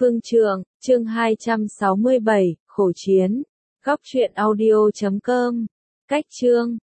Phương Trượng, chương 267, khổ chiến. Góc truyện audio.com. Cách chương